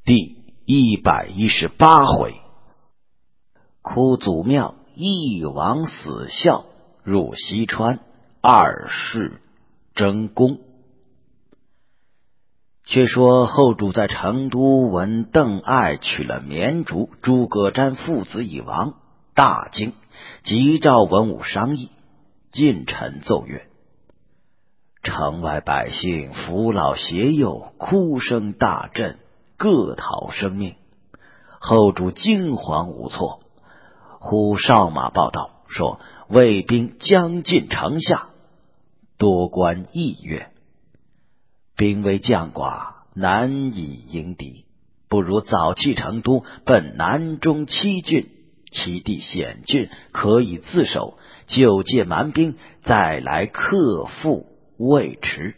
第118回，哭祖庙一王死孝，入西川二世争功。却说后主在成都闻邓艾娶了绵竹，诸葛瞻父子已亡，大惊，急召文武商议。近臣奏曰：城外百姓扶老携幼，哭声大震，各讨生命。后主惊惶无措，忽哨马报道说魏兵将近城下。多官议曰：兵微将寡，难以迎敌，不如早弃成都，奔南中7郡，其地险峻，可以自守，就借蛮兵，再来克复未迟。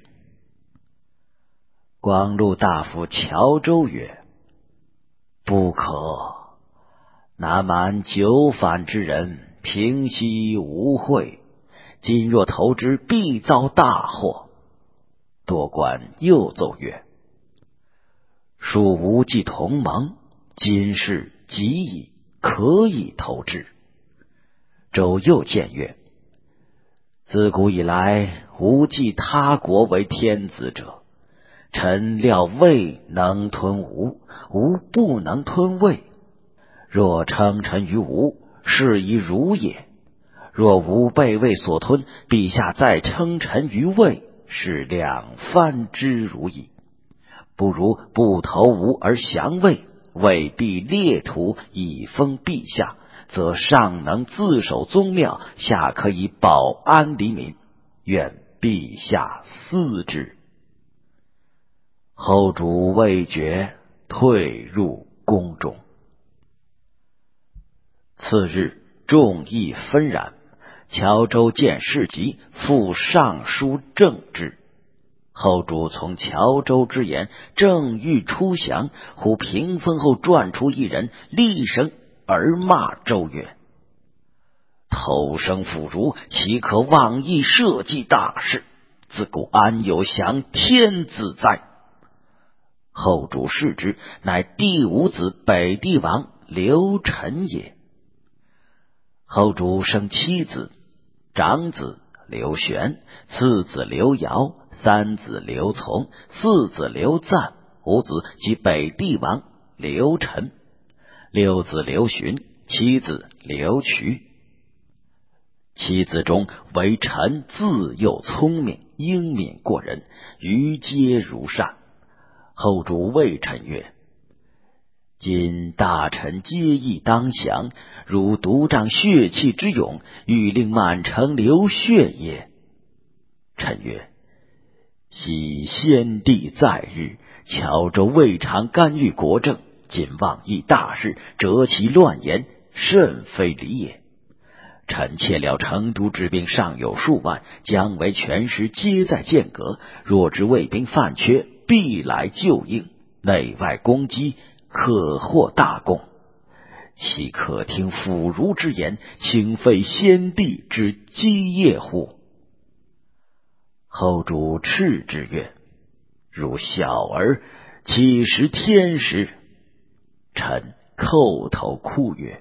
光禄大夫乔州曰：不可，南蛮久反之人，平息无会，今若投之，必遭大祸。多官又奏曰：属无忌同盟，今事急矣，可以投之。周又谏曰：自古以来，无忌他国为天子者，臣料魏能吞吴，吴不能吞魏。若称臣于吴，是以辱也；若吴被魏所吞，陛下再称臣于魏，是两番之辱矣。不如不投吴而降魏，魏必列土以封陛下，则上能自守宗庙，下可以保安黎民，愿陛下思之。后主未决，退入宫中。次日，众议纷然，乔州见事急，复上书正之。后主从乔州之言，正欲出降，忽屏风后转出一人，厉声而骂周曰：偷生妇孺，岂可妄议社稷大事？自古安有降天子哉？后主视之，乃第5子北帝王刘晨也。后主生7子，长子刘玄，次子刘尧，三子刘琮，四子刘赞，五子即北帝王刘晨，六子刘询，七子刘渠。七子中，唯臣自幼聪明，英敏过人，于皆如善。后主谓臣曰：今大臣皆议当降，如独仗血气之勇，欲令满城流血也。臣曰：昔先帝在日，乔州未尝干预国政，今妄议大事，折其乱言，甚非礼也。臣窃料成都之兵尚有数万，将为全师皆在剑阁，若知魏兵犯缺，必来救应，内外攻击，可获大功。岂可听妇孺之言，轻废先帝之基业乎？后主斥之曰：如小儿，岂识天时？臣叩头哭曰：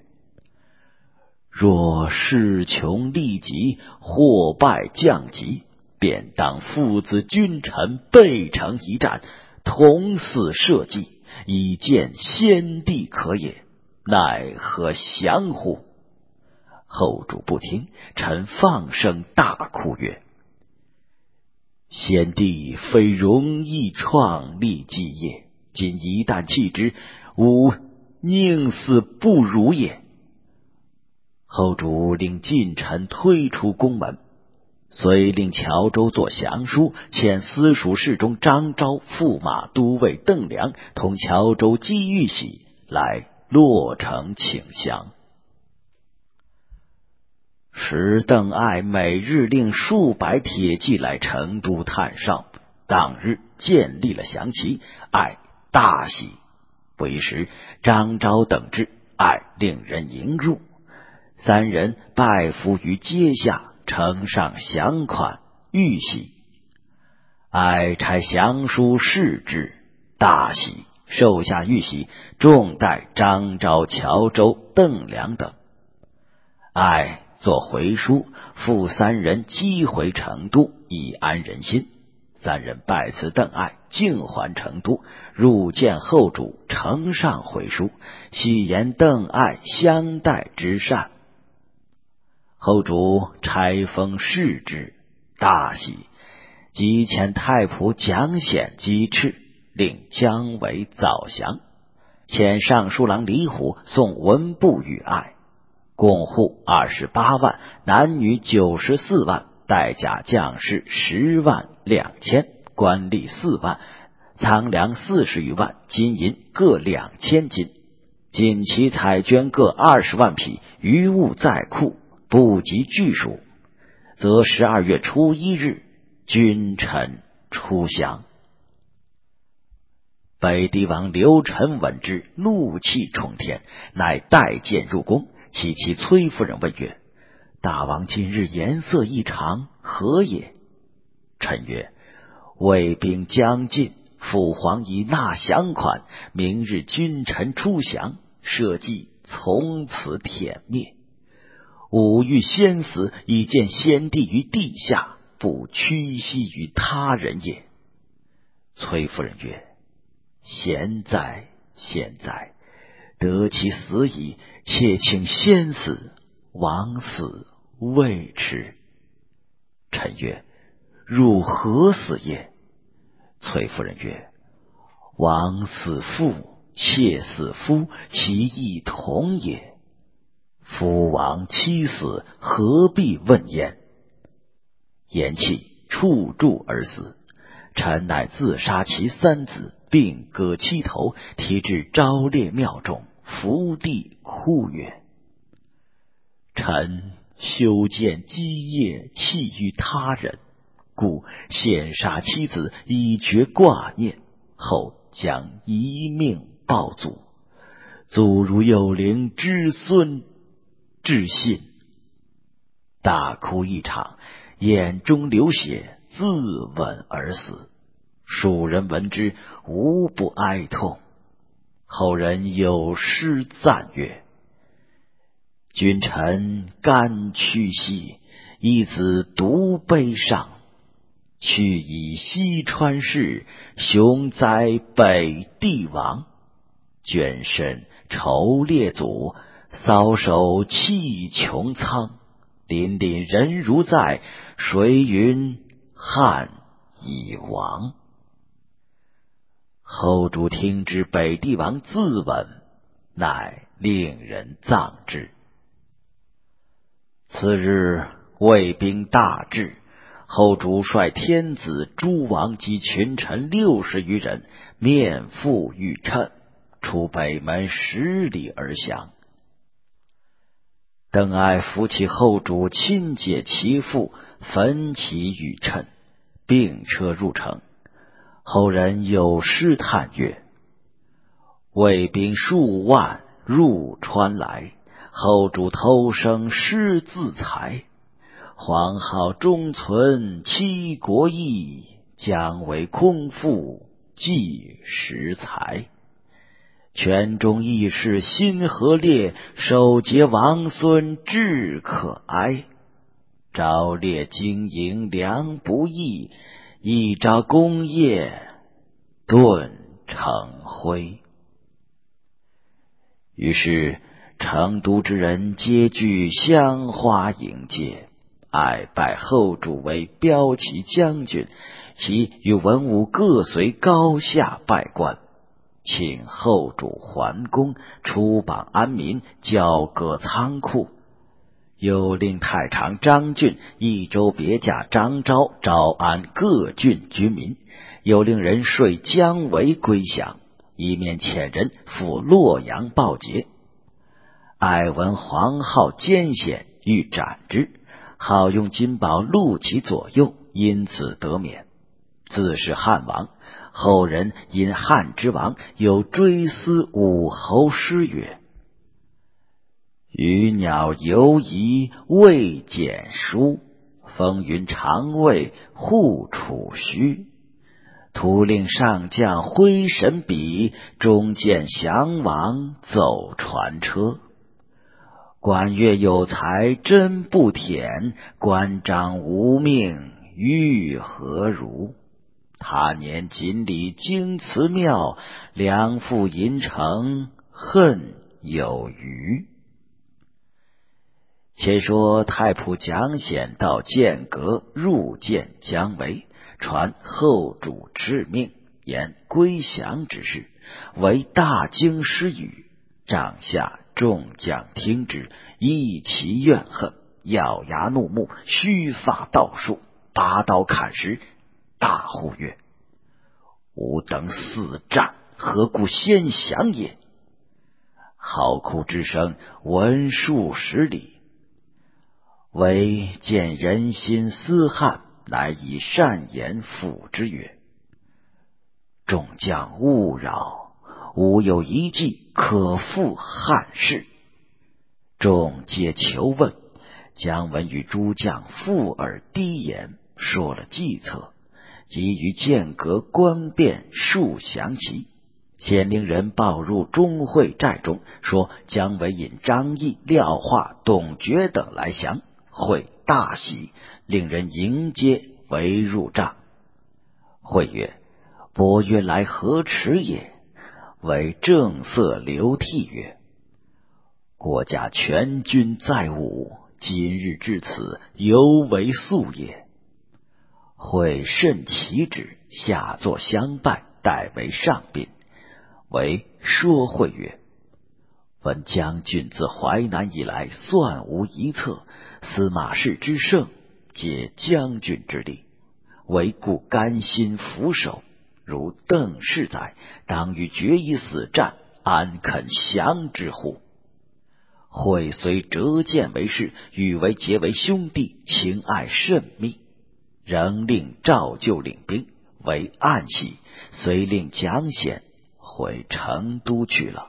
若势穷力极，祸败降级，便当父子君臣背城一战，同死社稷，以见先帝可也，奈何降乎？后主不听，臣放声大哭曰：先帝非容易创立基业，今一旦弃之，吾宁死不如也。后主令近臣推出宫门，遂令乔州作降书，遣司属侍中张昭、驸马都尉邓良同乔州姬玉玺来洛城请降。时邓艾每日令数百铁骑来成都探哨，当日建立了降旗，艾大喜。不一时，张昭等至，艾令人迎入，三人拜伏于阶下，呈上降款，玉玺。艾差降书示之，大喜， 授下玉玺，重待张昭、乔州、邓梁等。爱作回书，复三人击回成都，以安人心。三人拜辞邓艾，径还成都，入见后主，呈上回书，细言邓艾相待之善。后主拆封视之，大喜，即遣太仆蒋显击斥，令姜维早降，遣尚书郎李虎送文部与爱，共户28万，男女94万，带甲将士10万2千，官吏4万，仓粮40余万，金银各2000斤，锦旗彩绢各20万匹，余物在库，不及具数，则12月初1日，君臣出降。北帝王刘晨闻之，怒气冲天，乃带剑入宫，启其崔夫人问曰：大王今日颜色异常，何也？臣曰：魏兵将近，父皇已纳降款，明日君臣出降，社稷从此殄灭。吾欲先死，以见先帝于地下，不屈膝于他人也。崔夫人曰：贤哉贤哉，得其死矣，且请先死，王死未迟。臣曰：汝何死也？崔夫人曰：王死父，妾死夫，其义同也。夫王妻死，何必问焉？言讫，触柱而死。臣乃自杀其3子，并割其头，提至昭烈庙中，伏地哭曰：臣修建基业，弃于他人，故献杀妻子，以绝挂念，后将一命报祖。祖如幼灵，知孙至信，大哭一场，眼中流血，自刎而死。蜀人闻之，无不哀痛。后人有诗赞曰：君臣甘屈膝，一子独悲伤。去以西川氏，雄哉北帝王。眷身仇列祖，搔首泣穹苍。凛凛人如在，谁云汉已亡？后主听之，北帝王自刎，乃令人葬之。次日，魏兵大至，后主率天子、诸王及群臣60余人，面负玉磬，出北门10里而降。邓艾扶起后主，亲解其父，焚其玉磬，并车入城。后人有诗叹曰：魏兵数万入川来，后主偷生失自裁。皇号终存七国义，将为空负计时才。权中义士心何烈，守节王孙志可哀。昭烈经营良不易，一朝功业顿成灰。于是成都之人皆具香花迎接，爱拜后主为骠骑将军，其与文武各随高下拜官，请后主还宫，出榜安民，交割仓库。又令太常张俊、益州别驾张昭招安各郡居民，又令人说姜维归降，以免遣人赴洛阳报捷。爱闻皇号艰险，欲斩之，好用金宝戮其左右，因此得免。自是汉王。后人因汉之王有追思武侯诗曰：鱼鸟犹疑未简书，风云常卫护楚虚。 徒令上将挥神笔，中见降王走船车。管乐有才真不忝，关张无命欲何如？他年锦鲤京祠庙，梁父银城恨有余。且说太仆蒋显到剑阁入见姜维，传后主致命，言归降之事，为大惊失语。帐下众将听之，一齐怨恨，咬牙怒目，须发倒竖，拔刀砍石，大呼曰：吾等死战，何故先降也？嚎哭之声闻数十里。唯见人心思汉，乃以善言抚之曰：众将勿扰，吾有一计可复汉室。众皆求问，姜文与诸将附耳低言，说了计策，即于剑阁观辨数降旗。先令人报入钟会寨中，说姜维引张翼、廖化、董厥等来降。会大喜，令人迎接围入帐。会曰：伯约来何迟也？为正色流涕曰：国家全军在吾，今日至此，犹为速也。会甚奇之，下作相拜，代为上宾。为说会曰：闻将军自淮南以来，算无一策，司马氏之胜，皆将军之力，唯故甘心俯首。如邓氏载，当与决一死战，安肯降之乎？会虽折剑为士，与为结为兄弟，情爱甚密，仍令赵就领兵，为暗喜，遂令蒋显回成都去了。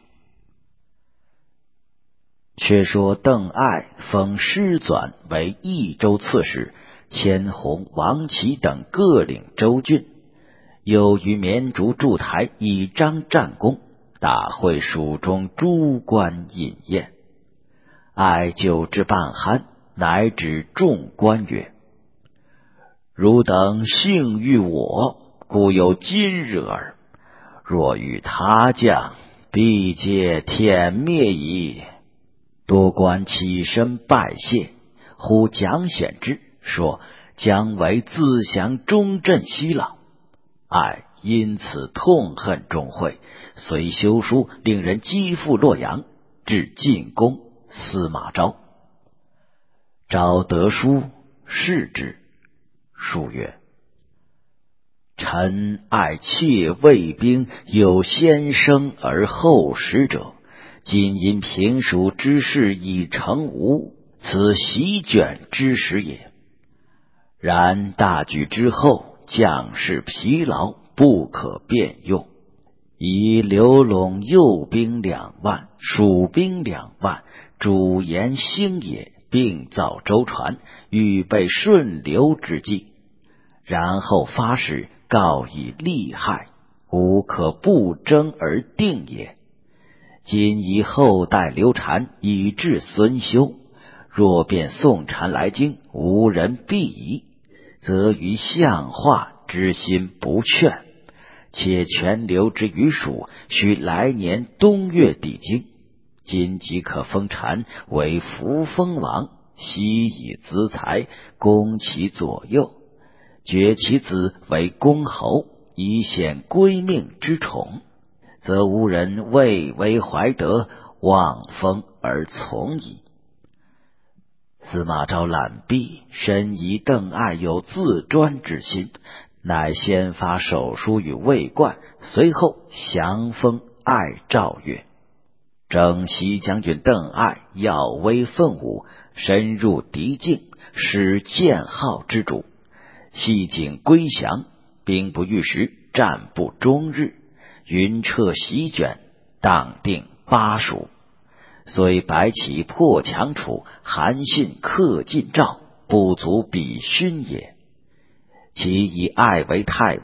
却说邓艾封师纂为益州刺史，牵洪、王琦等各领州郡，又于绵竹筑台以彰战功，大会蜀中诸官饮宴。艾酒至半酣，乃指众官曰：汝等幸遇我，故有今日耳。若遇他将，必皆殄灭矣。多官起身拜谢，呼蒋显之，说姜维自降中镇西了。艾因此痛恨钟会，遂修书令人击赴洛阳，至进宫司马昭。昭得书，视之，书曰：臣爱妾卫兵，有先生而后识者，今因平蜀之事已成吴，此席卷之时也。然大举之后，将士疲劳，不可便用，以刘陇右兵2万，蜀兵2万，主沿兴野，并造舟船，预备顺流之计。然后发使告以利害，无可不争而定也。今以后代刘禅，以致孙休。若便宋禅来京，无人必疑，则于相化之心不劝。且全留之于蜀，须来年冬月抵京。今即可封禅为扶风王，悉以资财，攻其左右，爵其子为公侯，以显归命之宠，则无人畏威怀德，望风而从矣。司马昭览毕，深疑邓艾有自专之心，乃先发手书与魏冠，随后降封艾诏曰：征西将军邓艾耀威奋武，深入敌境，使建号之主，系景归降，兵不遇时，战不终日，云彻席卷，荡定巴蜀。虽白起破强楚，韩信克晋赵，不足比勋也。其以艾为太尉，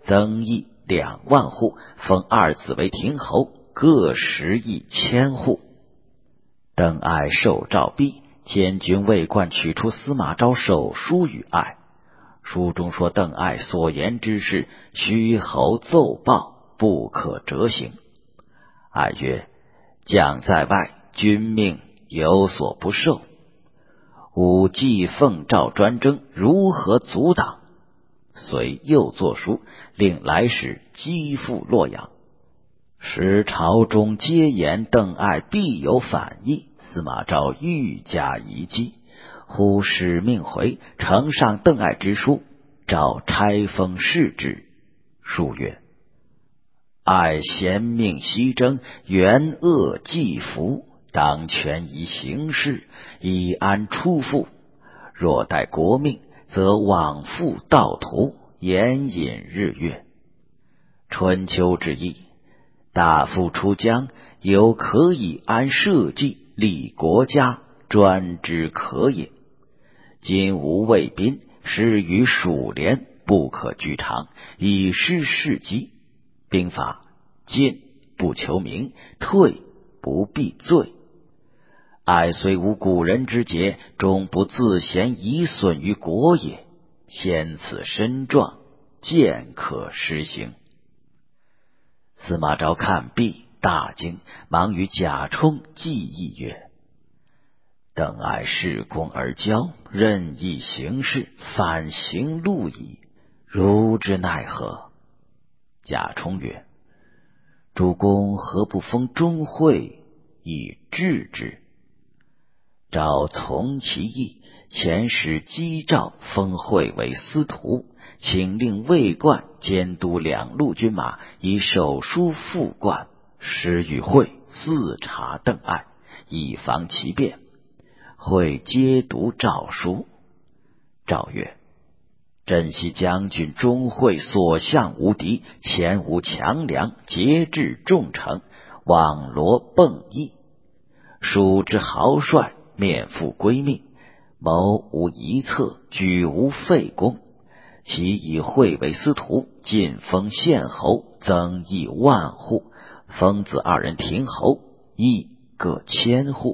增邑2万户，封二子为亭侯，各10邑1000户。邓艾受诏毕，监军魏冠取出司马昭手书与艾。书中说邓艾所言之事，虚侯奏报，不可折行。艾曰：将在外，君命有所不受，吾既奉诏专征，如何阻挡？遂又作书，令来使击赴洛阳。时朝中皆言邓艾必有反意，司马昭愈加疑忌。忽使命回，呈上邓艾之书，诏拆封释之。书曰：艾贤命西征，元恶既服，当权以行事，以安出父。若待国命，则往复道途，延引日月。春秋之意，大夫出疆，犹可以安社稷，立国家，专之可也。今无魏宾，失于蜀连，不可居长，以失事机。兵法：进不求名，退不避罪。艾虽无古人之节，终不自嫌以损于国也。先此身壮，渐可施行。司马昭看毕，大惊，忙与贾充计议曰：邓艾恃功而骄，任意行事，反行路矣，如之奈何？贾充曰：主公何不封钟会以治之？昭从其意，遣使击诏封会为司徒，请令魏冠监督2路军马，以手书副冠，使与会四察邓艾，以防其变。会皆读诏书。诏曰：珍惜将军钟会所向无敌，前无强梁，节制重臣，网罗迸逸。蜀之豪帅，面负归命，谋无一策，举无废功。其以会为司徒，进封县侯，增邑10000户，封子2人亭侯，邑各1000户。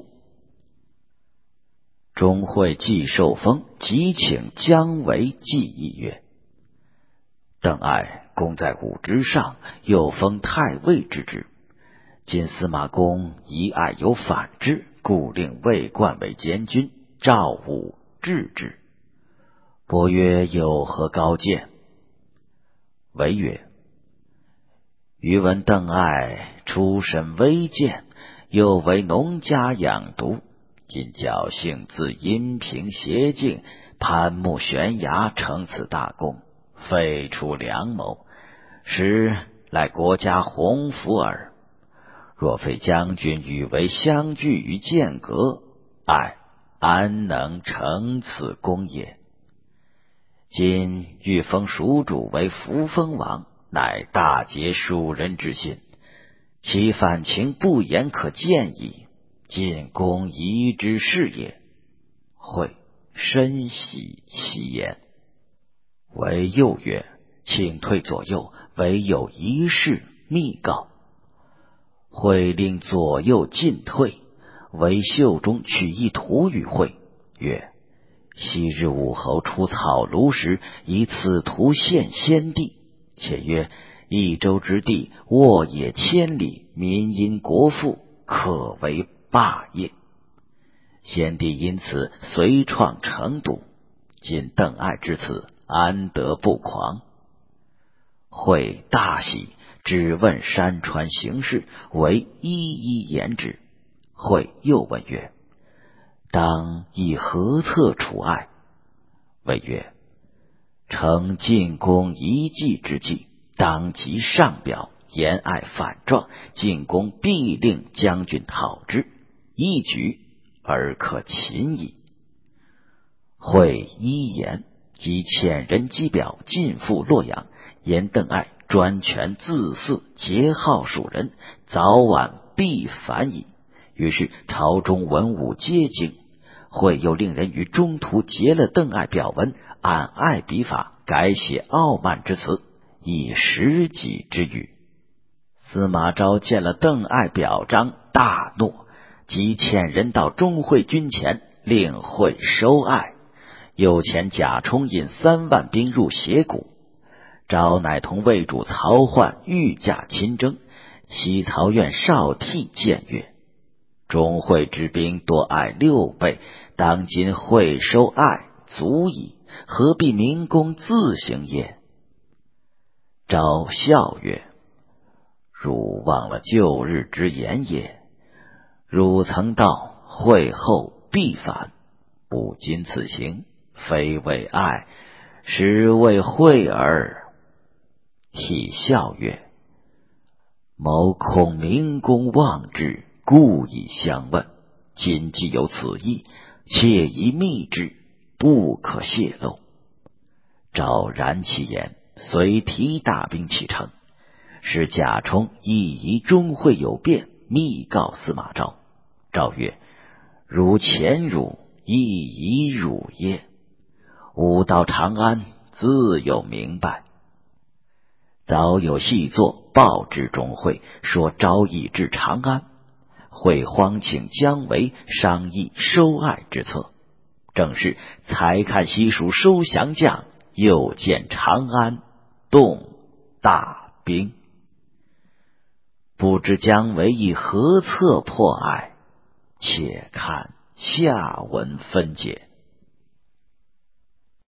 钟会既受封，即请姜维计议曰：邓艾功在武之上，又封太尉之职。今司马公疑艾有反之，故令魏冠为监军，召武治之。伯曰有何高见？维曰：余闻邓艾出身微贱，又为农家养犊，今侥幸自阴平邪径，攀木悬崖，成此大功，废除良谋，实赖国家鸿福耳。若非将军与为相聚于剑阁，艾安能成此功也？今欲封蜀主为扶风王，乃大结蜀人之心，其反情不言可见矣，进攻夷之事也。会深喜其言。为又曰：请退左右，唯有一事密告。会令左右进退，为袖中取一图与会，曰：昔日武侯出草庐时，以此图献先帝，且曰益州之地，沃野千里，民因国富，可为霸业。先帝因此遂创成都，今邓艾之此，安得不狂？会大喜，只问山川形势，为一一言之。会又问曰：当以何策除艾？谓曰：诚进攻一计之计，当即上表，言艾反状，进攻必令将军讨之，一举而可擒矣。会依言，即遣人击表，进赴洛阳，言邓艾专权自肆，桀好蜀人，早晚必反矣。于是朝中文武皆惊。会又令人于中途截了邓艾表文，按艾笔法改写傲慢之词， 以10己之语。司马昭见了邓艾表彰，大怒，即遣人到钟会军前，令会收艾。又遣贾充引3万兵入斜谷。昭乃同魏主曹奂御驾亲征，西曹院少替谏曰：钟会之兵多艾6倍，当今会收艾足矣，何必明公自行也？昭笑曰：汝忘了旧日之言也。汝曾道会后必反，不今此行，非为爱，实为会耳。亦笑曰：某恐明公忘之，故以相问。今既有此意，切宜密之，不可泄露。昭然其言，遂提大兵启程。使贾充亦疑钟会有变，密告司马昭。昭曰：如前辱，亦疑辱耶？吾到长安，自有明白。早有细作报之钟会，说昭义至长安，会荒请姜维商议收艾之策。正是才看西蜀收降将，又见长安动大兵。不知姜维以何策破艾？且看下文分解。